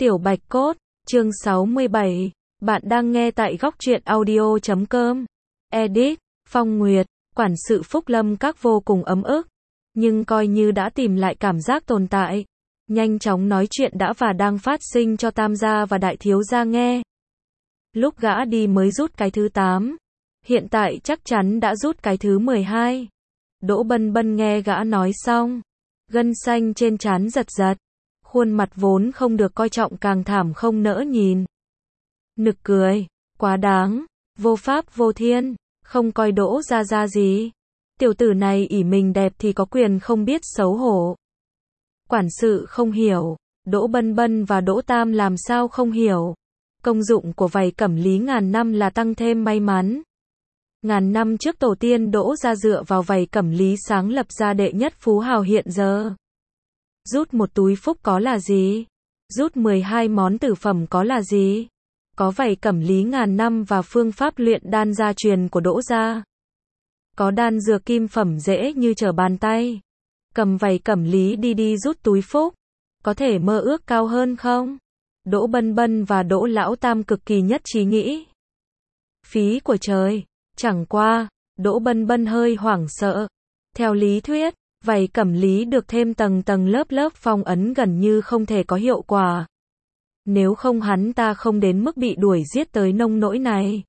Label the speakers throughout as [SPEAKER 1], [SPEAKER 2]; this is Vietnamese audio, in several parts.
[SPEAKER 1] Tiểu Bạch Cốt, chương 67. Bạn đang nghe tại góc truyện audio.com. Edit, Phong Nguyệt, quản sự Phúc Lâm Các vô cùng ấm ức, nhưng coi như đã tìm lại cảm giác tồn tại. Nhanh chóng nói chuyện đã và đang phát sinh cho Tam gia và Đại thiếu gia nghe. Lúc gã đi mới rút cái thứ 8, hiện tại chắc chắn đã rút cái thứ 12. Đỗ Bân Bân nghe gã nói xong, gân xanh trên trán giật giật, khuôn mặt vốn không được coi trọng càng thảm không nỡ nhìn. Nực cười, quá đáng, vô pháp vô thiên, không coi Đỗ gia gia gì. Tiểu tử này ỷ mình đẹp thì có quyền không biết xấu hổ. Quản sự không hiểu, Đỗ Bân Bân và Đỗ Tam làm sao không hiểu. Công dụng của vảy cẩm lý ngàn năm là tăng thêm may mắn. Ngàn năm trước tổ tiên Đỗ gia dựa vào vảy cẩm lý sáng lập ra đệ nhất phú hào hiện giờ. Rút một túi phúc có là gì? Rút 12 món tử phẩm có là gì? Có vảy cẩm lý ngàn năm và phương pháp luyện đan gia truyền của Đỗ gia. Có đan dược kim phẩm dễ như trở bàn tay. Cầm vảy cẩm lý đi rút túi phúc, có thể mơ ước cao hơn không? Đỗ Bân Bân và Đỗ Lão Tam cực kỳ nhất trí nghĩ. Phí của trời, chẳng qua, Đỗ Bân Bân hơi hoảng sợ. Theo lý thuyết, vảy cẩm lý được thêm tầng tầng lớp phong ấn gần như không thể có hiệu quả. Nếu không hắn ta không đến mức bị đuổi giết tới nông nỗi này.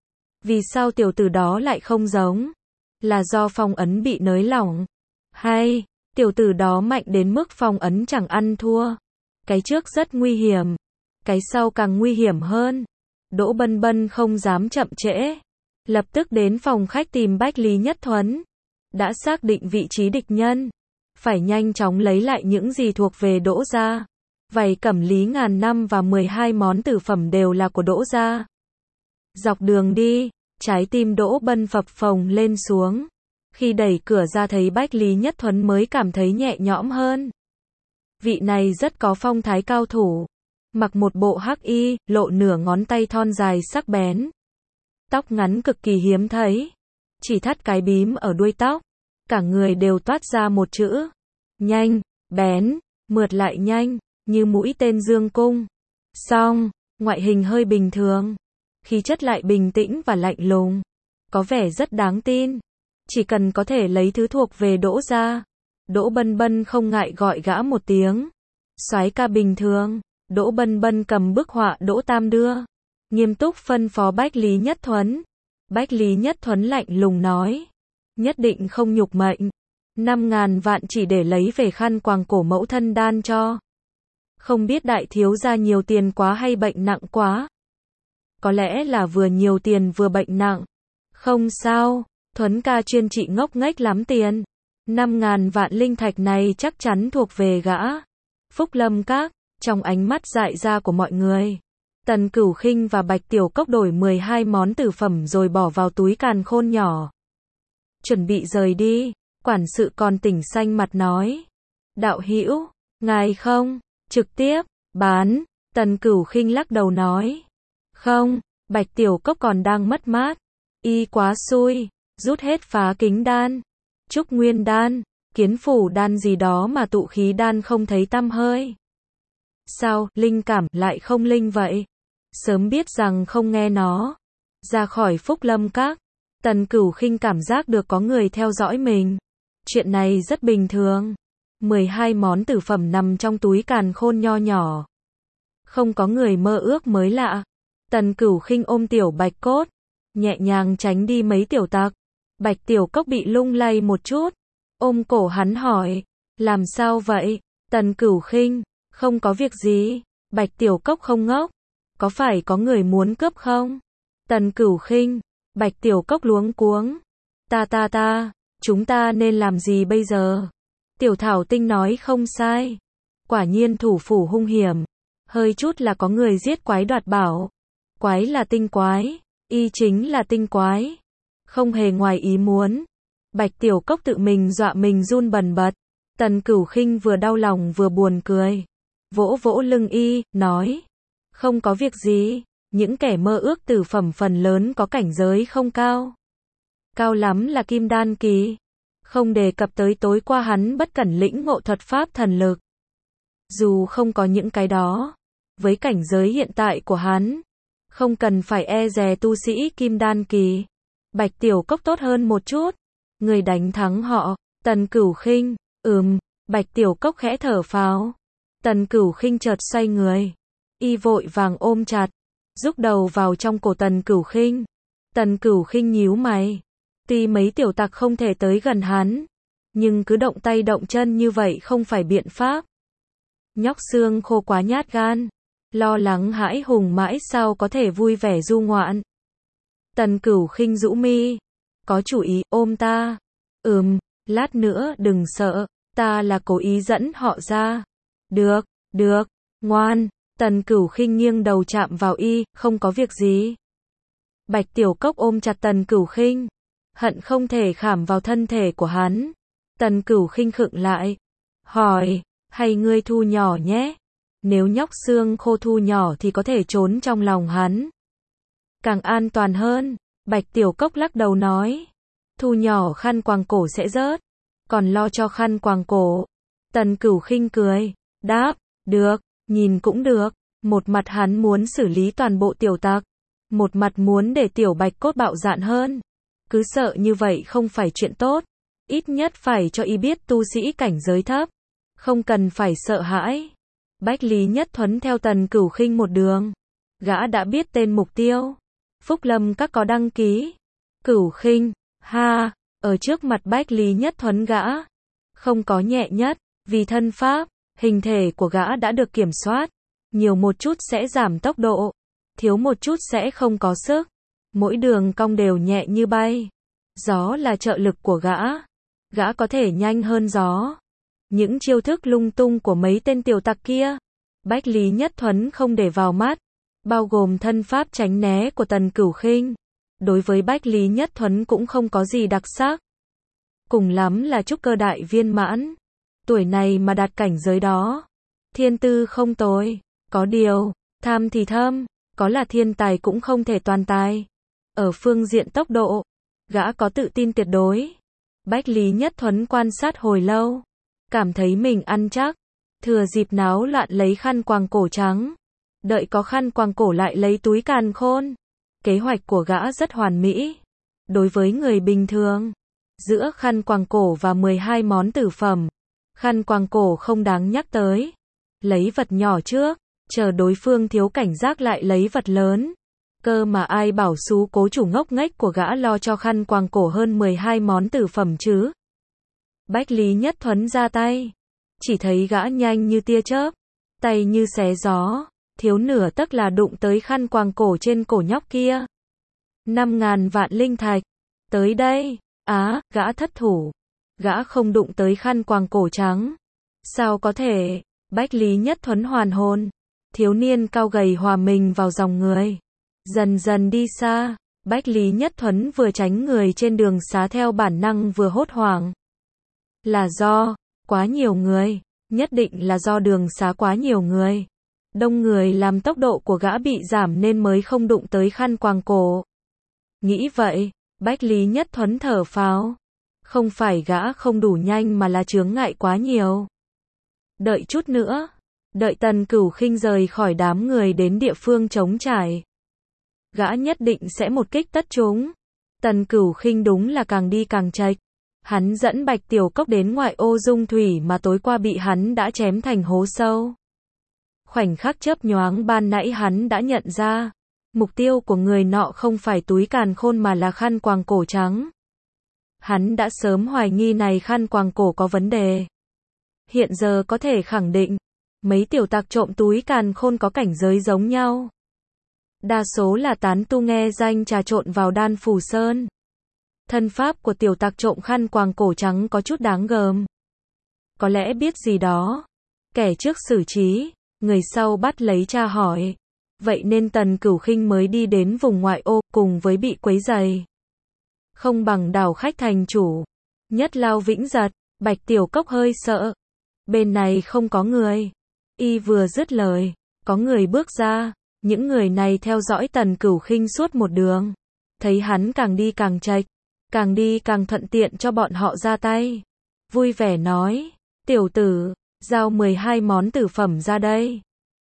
[SPEAKER 1] Vì sao tiểu tử đó lại không giống? Là do phong ấn bị nới lỏng? Hay, tiểu tử đó mạnh đến mức phong ấn chẳng ăn thua? Cái trước rất nguy hiểm, cái sau càng nguy hiểm hơn. Đỗ Bân Bân không dám chậm trễ, lập tức đến phòng khách tìm Bách Lý Nhất Thuấn. Đã xác định vị trí địch nhân, phải nhanh chóng lấy lại những gì thuộc về Đỗ gia. Vảy cẩm lý ngàn năm và 12 món tử phẩm đều là của Đỗ gia. Dọc đường đi, trái tim Đỗ Bân phập phồng lên xuống. Khi đẩy cửa ra thấy Bách Lý Nhất Thuấn mới cảm thấy nhẹ nhõm hơn. Vị này rất có phong thái cao thủ, mặc một bộ hắc y, lộ nửa ngón tay thon dài sắc bén. Tóc ngắn cực kỳ hiếm thấy, chỉ thắt cái bím ở đuôi tóc, cả người đều toát ra một chữ: nhanh, bén, mượt lại nhanh, như mũi tên dương cung. Song, ngoại hình hơi bình thường, khí chất lại bình tĩnh và lạnh lùng, có vẻ rất đáng tin. Chỉ cần có thể lấy thứ thuộc về Đỗ gia, Đỗ Bân Bân không ngại gọi gã một tiếng soái ca bình thường. Đỗ Bân Bân cầm bức họa Đỗ Tam đưa, nghiêm túc phân phó Bách Lý Nhất Thuấn. Bách Lý Nhất Thuấn lạnh lùng nói, nhất định không nhục mệnh. 5.000 vạn chỉ để lấy về khăn quàng cổ mẫu thân đan cho. Không biết đại thiếu gia nhiều tiền quá hay bệnh nặng quá? Có lẽ là vừa nhiều tiền vừa bệnh nặng. Không sao, Thuấn ca chuyên trị ngốc nghếch lắm tiền. 5.000 vạn linh thạch này chắc chắn thuộc về gã. Phúc Lâm Các, trong ánh mắt dại ra của mọi người, Tần Cửu Khinh và Bạch Tiểu Cốc đổi 12 món tử phẩm rồi bỏ vào túi càn khôn nhỏ. Chuẩn bị rời đi, quản sự còn tỉnh xanh mặt nói. Đạo hữu, ngài không, trực tiếp, bán. Tần Cửu Khinh lắc đầu nói. Không, Bạch Tiểu Cốc còn đang mất mát. Y quá xui, rút hết phá kính đan, trúc nguyên đan, kiến phủ đan gì đó mà tụ khí đan không thấy tăm hơi. Sao, linh cảm lại không linh vậy? Sớm biết rằng không nghe nó. Ra khỏi Phúc Lâm Các, Tần Cửu Khinh cảm giác được có người theo dõi mình. Chuyện này rất bình thường. 12 món tử phẩm nằm trong túi càn khôn nho nhỏ. Không có người mơ ước mới lạ. Tần Cửu Khinh ôm Tiểu Bạch Cốt, nhẹ nhàng tránh đi mấy tiểu tặc. Bạch Tiểu Cốc bị lung lay một chút, ôm cổ hắn hỏi, làm sao vậy? Tần Cửu Khinh, không có việc gì. Bạch Tiểu Cốc không ngốc, có phải có người muốn cướp không? Tần Cửu Khinh, Bạch Tiểu Cốc luống cuống. Ta, chúng ta nên làm gì bây giờ? Tiểu Thảo Tinh nói không sai. Quả nhiên thủ phủ hung hiểm, hơi chút là có người giết quái đoạt bảo. Quái là tinh quái, y chính là tinh quái. Không hề ngoài ý muốn. Bạch Tiểu Cốc tự mình dọa mình run bần bật. Tần Cửu Khinh vừa đau lòng vừa buồn cười, vỗ vỗ lưng y, nói. Không có việc gì, những kẻ mơ ước tử phẩm phần lớn có cảnh giới không cao. Cao lắm là kim đan kỳ. Không đề cập tới tối qua hắn bất cẩn lĩnh ngộ thuật pháp thần lực. Dù không có những cái đó, Với cảnh giới hiện tại của hắn, không cần phải e dè tu sĩ kim đan kỳ. Bạch Tiểu Cốc tốt hơn một chút. Người đánh thắng họ, Tần Cửu Khinh. Bạch Tiểu Cốc khẽ thở phào. Tần Cửu Khinh chợt xoay người. Y vội vàng ôm chặt, rúc đầu vào trong cổ Tần Cửu Khinh. Tần Cửu Khinh nhíu mày. Tuy mấy tiểu tặc không thể tới gần hắn, nhưng cứ động tay động chân như vậy không phải biện pháp. Nhóc xương khô quá nhát gan, lo lắng hãi hùng mãi sao có thể vui vẻ du ngoạn. Tần Cửu Khinh rũ mi. Có chủ ý, ôm ta. Lát nữa đừng sợ, ta là cố ý dẫn họ ra. Được, ngoan. Tần Cửu Khinh nghiêng đầu chạm vào y, không có việc gì. Bạch Tiểu Cốc ôm chặt Tần Cửu Khinh, hận không thể khảm vào thân thể của hắn. Tần Cửu Khinh khựng lại, hỏi, hay ngươi thu nhỏ nhé? Nếu nhóc xương khô thu nhỏ thì có thể trốn trong lòng hắn, càng an toàn hơn. Bạch Tiểu Cốc lắc đầu nói, thu nhỏ khăn quàng cổ sẽ rớt, còn lo cho khăn quàng cổ. Tần Cửu Khinh cười, đáp, được, nhìn cũng được. Một mặt hắn muốn xử lý toàn bộ tiểu tặc, một mặt muốn để Tiểu Bạch cốt bạo dạn hơn. Cứ sợ như vậy không phải chuyện tốt, ít nhất phải cho y biết tu sĩ cảnh giới thấp, không cần phải sợ hãi. Bách Lý Nhất Thuấn theo Tần Cửu Khinh một đường, gã đã biết tên mục tiêu. Phúc Lâm Các có đăng ký. Cửu Khinh, ở trước mặt Bách Lý Nhất Thuấn gã không có nhẹ nhất, vì thân pháp, hình thể của gã đã được kiểm soát. Nhiều một chút sẽ giảm tốc độ, thiếu một chút sẽ không có sức. Mỗi đường cong đều nhẹ như bay. Gió là trợ lực của gã. Gã có thể nhanh hơn gió. Những chiêu thức lung tung của mấy tên tiểu tặc kia, Bách Lý Nhất Thuấn không để vào mắt, bao gồm thân pháp tránh né của Tần Cửu Khinh. Đối với Bách Lý Nhất Thuấn cũng không có gì đặc sắc. Cùng lắm là trúc cơ đại viên mãn. Tuổi này mà đạt cảnh giới đó, thiên tư không tồi. Có điều, tham thì thâm, có là thiên tài cũng không thể toàn tài. Ở phương diện tốc độ, gã có tự tin tuyệt đối. Bách Lý Nhất Thuấn quan sát hồi lâu, cảm thấy mình ăn chắc, thừa dịp náo loạn lấy khăn quàng cổ trắng. Đợi có khăn quàng cổ lại lấy túi càn khôn. Kế hoạch của gã rất hoàn mỹ. Đối với người bình thường, giữa khăn quàng cổ và 12 món tử phẩm, khăn quàng cổ không đáng nhắc tới. Lấy vật nhỏ trước, chờ đối phương thiếu cảnh giác lại lấy vật lớn. Cơ mà ai bảo xú cố chủ ngốc nghếch của gã lo cho khăn quàng cổ hơn 12 món tử phẩm chứ. Bách Lý Nhất Thuấn ra tay, chỉ thấy gã nhanh như tia chớp, tay như xé gió, thiếu nửa tấc là đụng tới khăn quàng cổ trên cổ nhóc kia. 5.000 vạn linh thạch. Tới đây. Gã thất thủ. Gã không đụng tới khăn quàng cổ trắng. Sao có thể? Bách Lý Nhất Thuấn hoàn hồn. Thiếu niên cao gầy hòa mình vào dòng người, dần dần đi xa. Bách Lý Nhất Thuấn vừa tránh người trên đường xá theo bản năng vừa hốt hoảng. Là do quá nhiều người, nhất định là do đường xá quá nhiều người. Đông người làm tốc độ của gã bị giảm nên mới không đụng tới khăn quàng cổ. Nghĩ vậy, Bách Lý Nhất Thuấn thở phào. Không phải gã không đủ nhanh mà là chướng ngại quá nhiều. Đợi chút nữa. Đợi Tần Cửu Khinh rời khỏi đám người đến địa phương trống trải, gã nhất định sẽ một kích tất chúng. Tần Cửu Khinh đúng là càng đi càng chệch. Hắn dẫn Bạch Tiểu Cốc đến ngoại ô Dung Thủy mà tối qua bị hắn đã chém thành hố sâu. Khoảnh khắc chớp nhoáng ban nãy hắn đã nhận ra, mục tiêu của người nọ không phải túi càn khôn mà là khăn quàng cổ trắng. Hắn đã sớm hoài nghi này khăn quàng cổ có vấn đề. Hiện giờ có thể khẳng định, mấy tiểu tặc trộm túi càn khôn có cảnh giới giống nhau. Đa số là tán tu nghe danh trà trộn vào Đan Phủ Sơn. Thân pháp của tiểu tặc trộm khăn quàng cổ trắng có chút đáng gờm. Có lẽ biết gì đó. Kẻ trước xử trí, người sau bắt lấy tra hỏi. Vậy nên Tần Cửu Khinh mới đi đến vùng ngoại ô cùng với bị quấy rầy. Không bằng đảo khách thành chủ. Nhất Lao Vĩnh Giật, Bạch Tiểu Cốc hơi sợ. Bên này không có người. Y vừa dứt lời, có người bước ra. Những người này theo dõi Tần Cửu Khinh suốt một đường. Thấy hắn càng đi càng chệch, càng đi càng thuận tiện cho bọn họ ra tay. Vui vẻ nói, tiểu tử, giao 12 món tử phẩm ra đây.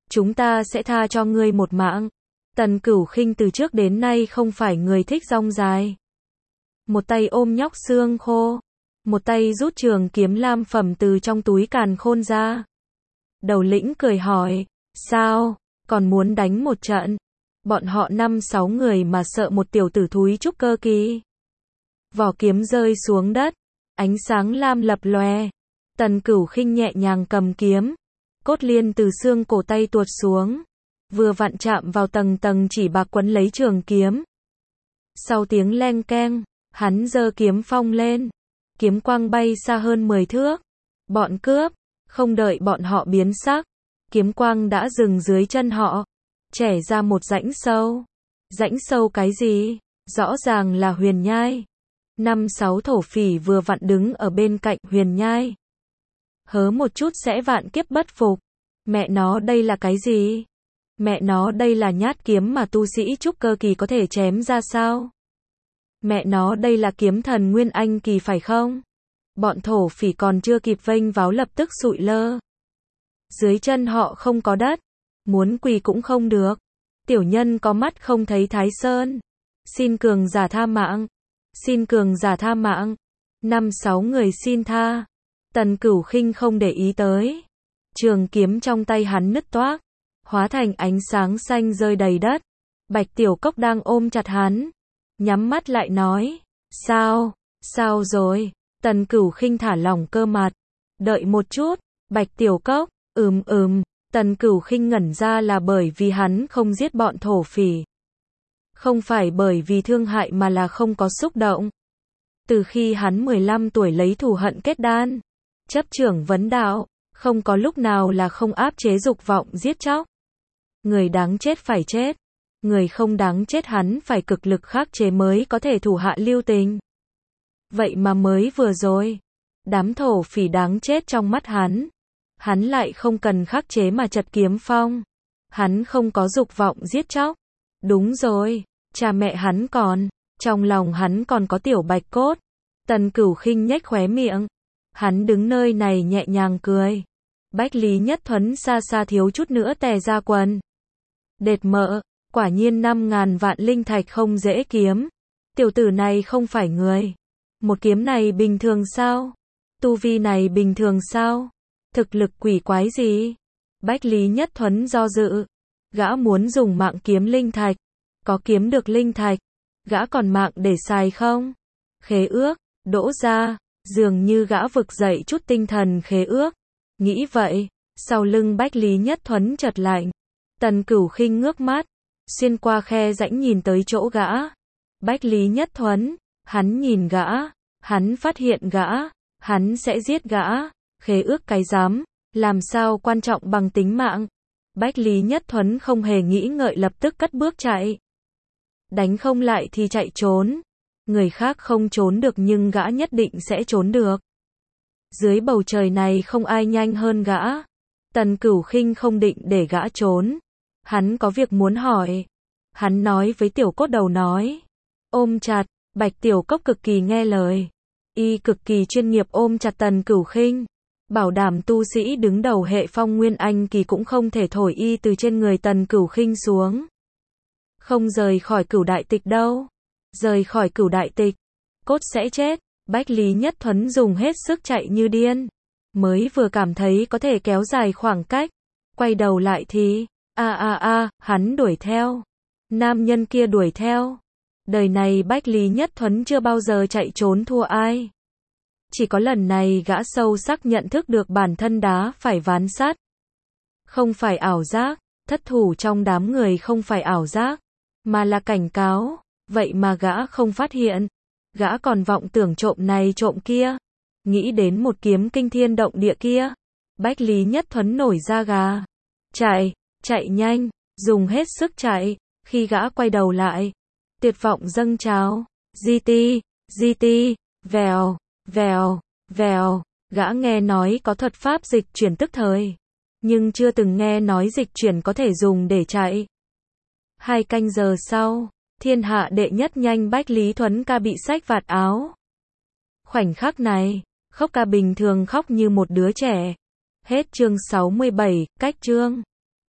[SPEAKER 1] chúng ta sẽ tha cho ngươi một mạng. Tần Cửu Khinh từ trước đến nay không phải người thích rong dài. Một tay ôm nhóc xương khô, một tay rút trường kiếm lam phẩm từ trong túi càn khôn ra. Đầu lĩnh cười hỏi, sao, còn muốn đánh một trận? Bọn họ 5-6 người mà sợ một tiểu tử thúi trúc cơ kỳ. Vỏ kiếm rơi xuống đất, ánh sáng lam lập lòe. Tần Cửu Khinh nhẹ nhàng cầm kiếm, cốt liên từ xương cổ tay tuột xuống, vừa vặn chạm vào tầng tầng chỉ bạc quấn lấy trường kiếm. Sau tiếng leng keng, hắn giơ kiếm phong lên, kiếm quang bay xa hơn 10 thước. Bọn cướp, không đợi bọn họ biến sắc, kiếm quang đã dừng dưới chân họ, chẻ ra một rãnh sâu. Rãnh sâu cái gì? Rõ ràng là huyền nhai. 5-6 thổ phỉ vừa vặn đứng ở bên cạnh huyền nhai. Hớ một chút sẽ vạn kiếp bất phục. Mẹ nó đây là cái gì? Mẹ nó đây là nhát kiếm mà tu sĩ trúc cơ kỳ có thể chém ra sao? Mẹ nó đây là kiếm thần Nguyên Anh kỳ phải không? Bọn thổ phỉ còn chưa kịp vênh váo lập tức sụi lơ. Dưới chân họ không có đất, muốn quỳ cũng không được. Tiểu nhân có mắt không thấy Thái Sơn. Xin cường giả tha mạng. Xin cường giả tha mạng. 5-6 người xin tha. Tần Cửu Khinh không để ý tới. Trường kiếm trong tay hắn nứt toác, hóa thành ánh sáng xanh rơi đầy đất. Bạch Tiểu Cốc đang ôm chặt hắn, nhắm mắt lại nói, sao, sao rồi? Tần Cửu Khinh thả lỏng cơ mặt, đợi một chút. Bạch Tiểu Cốc, Tần Cửu Khinh ngẩn ra là bởi vì hắn không giết bọn thổ phỉ. Không phải bởi vì thương hại mà là không có xúc động. Từ khi hắn 15 tuổi lấy thù hận kết đan, chấp trưởng vấn đạo, không có lúc nào là không áp chế dục vọng giết chóc. Người đáng chết phải chết, người không đáng chết hắn phải cực lực khắc chế mới có thể thủ hạ lưu tình. Vậy mà mới vừa rồi, đám thổ phỉ đáng chết trong mắt hắn lại không cần khắc chế mà chật kiếm phong. Hắn không có dục vọng giết chóc. Đúng rồi, cha mẹ hắn còn, trong lòng hắn còn có tiểu bạch cốt. Tần Cửu Khinh nhếch khóe miệng. Hắn đứng nơi này nhẹ nhàng cười. Bách Lý Nhất Thuấn xa xa thiếu chút nữa tè ra quần. Đệt mợ, quả nhiên 5.000 vạn linh thạch không dễ kiếm. Tiểu tử này không phải người. Một kiếm này bình thường sao? Tu vi này bình thường sao? Thực lực quỷ quái gì? Bách Lý Nhất Thuấn do dự. Gã muốn dùng mạng kiếm linh thạch. Có kiếm được linh thạch, gã còn mạng để xài không? Khế ước, đỗ ra, dường như gã vực dậy chút tinh thần khế ước. Nghĩ vậy, sau lưng Bách Lý Nhất Thuấn chợt lạnh. Tần Cửu Khinh ngước mắt, xuyên qua khe rãnh nhìn tới chỗ gã. Bách Lý Nhất Thuấn, hắn nhìn gã, hắn phát hiện gã, hắn sẽ giết gã. Khế ước cái dám, làm sao quan trọng bằng tính mạng? Bách Lý Nhất Thuấn không hề nghĩ ngợi lập tức cất bước chạy. Đánh không lại thì chạy trốn. Người khác không trốn được nhưng gã nhất định sẽ trốn được. Dưới bầu trời này không ai nhanh hơn gã. Tần Cửu Khinh không định để gã trốn. Hắn có việc muốn hỏi. Hắn nói với Tiểu Cốt Đầu nói. Ôm chặt, Bạch Tiểu Cốc cực kỳ nghe lời. Y cực kỳ chuyên nghiệp ôm chặt Tần Cửu Khinh. Bảo đảm tu sĩ đứng đầu hệ phong Nguyên Anh kỳ cũng không thể thổi y từ trên người Tần Cửu Khinh xuống. Không rời khỏi Cửu Đại Tịch đâu. Rời khỏi Cửu Đại Tịch, cốt sẽ chết. Bách Lý Nhất Thuấn dùng hết sức chạy như điên. Mới vừa cảm thấy có thể kéo dài khoảng cách. Quay đầu lại thì, hắn đuổi theo. Nam nhân kia đuổi theo. Đời này Bách Lý Nhất Thuấn chưa bao giờ chạy trốn thua ai. Chỉ có lần này gã sâu sắc nhận thức được bản thân đá phải ván sắt. Không phải ảo giác, thất thủ trong đám người không phải ảo giác, mà là cảnh cáo. Vậy mà gã không phát hiện. Gã còn vọng tưởng trộm này trộm kia. Nghĩ đến một kiếm kinh thiên động địa kia. Bách Lý Nhất Thuấn nổi da gà. Chạy nhanh, dùng hết sức chạy. Khi gã quay đầu lại, tuyệt vọng dâng trào. GT, vèo. Gã nghe nói có thuật pháp dịch chuyển tức thời. Nhưng chưa từng nghe nói dịch chuyển có thể dùng để chạy. 2 canh giờ sau, thiên hạ đệ nhất nhanh Bách Lý Thuấn ca bị xách vạt áo. Khoảnh khắc này, khóc ca bình thường khóc như một đứa trẻ. Hết chương 67, cách chương.